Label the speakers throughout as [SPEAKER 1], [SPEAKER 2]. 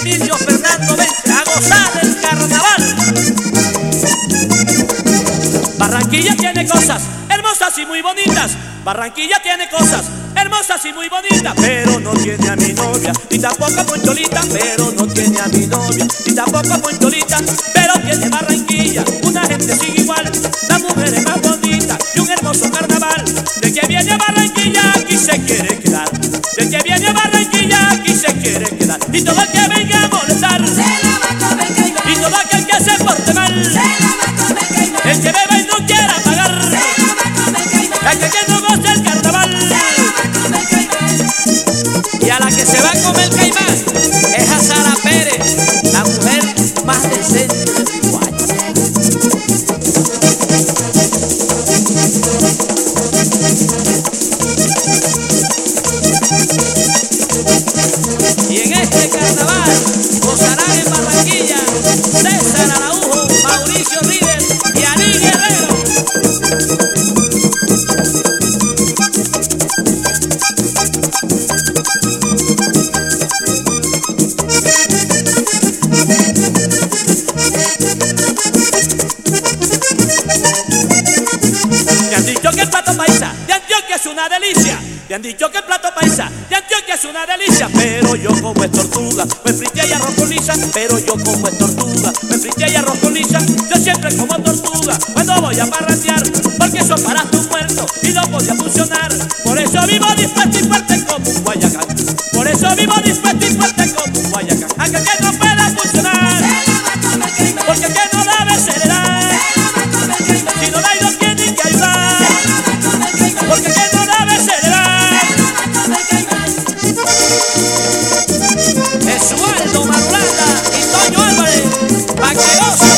[SPEAKER 1] Emilio Fernando, vente a gozar el carnaval. Barranquilla tiene cosas hermosas y muy bonitas. Barranquilla tiene cosas hermosas y muy bonitas, pero no tiene a mi novia, ni tampoco a Poncholita, pero no tiene a mi novia, ni tampoco a Poncholita, pero tiene Barranquilla una gente sin igual, la mujer es más bonita y un hermoso carnaval. De que viene a Barranquilla aquí se quiere quedar, de que viene a Barranquilla aquí se quiere quedar, y todo el que venga a molestar se la va a comer caimán, y todo aquel que se porte mal se la va a comer caimán, el que beba y no quiera pagar se la va a comer caimán, el que no goce el carnaval se la va a comer caimán. Y a la que se va a comer caimán es a Sara Pérez, la mujer más decente del Uruguay. Y en este carnaval gozarán en Barranquilla César Araujo, Mauricio Rivers y Ari Guerrero. Me han dicho que el plato paisa de Antioquia es una delicia. Me han dicho que el plato paisa de Antioquia es una delicia, pero yo como es tortuga, pues frité y arroz con lisa, pero yo como es tortuga, pues frité y arroz con lisa, yo siempre como tortuga cuando voy a parrandear, porque eso para tu muerto y no podía funcionar, por eso vivo dispuesto y fuerte como un guayacán, por eso vivo dispuesto y fuerte como un guayacán, aunque que no pueda funcionar, porque que no debe acelerar, si no da y no tienen que ayudar, porque que no debe acelerar. Esualdo Marulanda y Toño Álvarez, pa' que goce.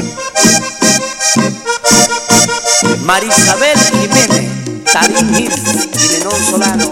[SPEAKER 2] Marisabel Jiménez, Tarín Gil y Lenón Solano.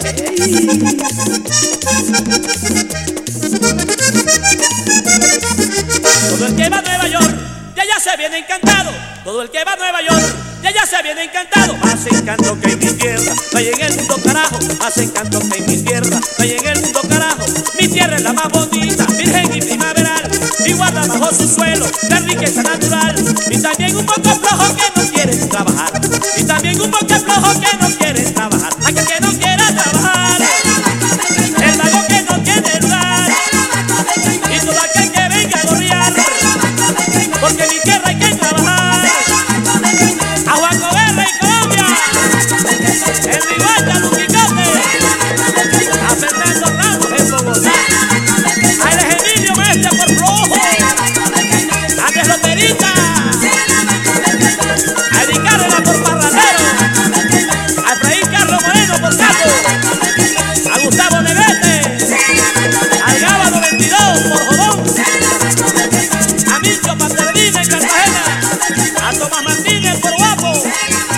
[SPEAKER 1] Todo el que va a Nueva York, ya se viene encantado. Todo el que va a Nueva York, ya se viene encantado. Más encanto que en mi tierra, no hay en el mundo carajo. Más encanto que en mi tierra, no hay en el mundo carajo. Mi tierra es la más bonita, virgen y primaveral, y guarda bajo su suelo la riqueza natural. Y también un poco flojo que no quieren trabajar, y también un poco flojo que no quieren trabajar. Aquel que no quiera trabajar, el vago que no tiene lugar, y todo aquel que venga a gorrear, porque en mi tierra hay que trabajar. A Juan Coberra y Colombia, en Riguacha, Luquicote, a Fernando Ramos en Bogotá, a El Emilio Maestre por Flojo, a Andrés Loterita, a Ricardo por Parradero, a Efraín Carlos Moreno por Capo, a Gustavo Negrete, al Gábalo 22 por Jodón, a Milcho Pasterlina en Cartagena, a Tomás Martínez por Guapo,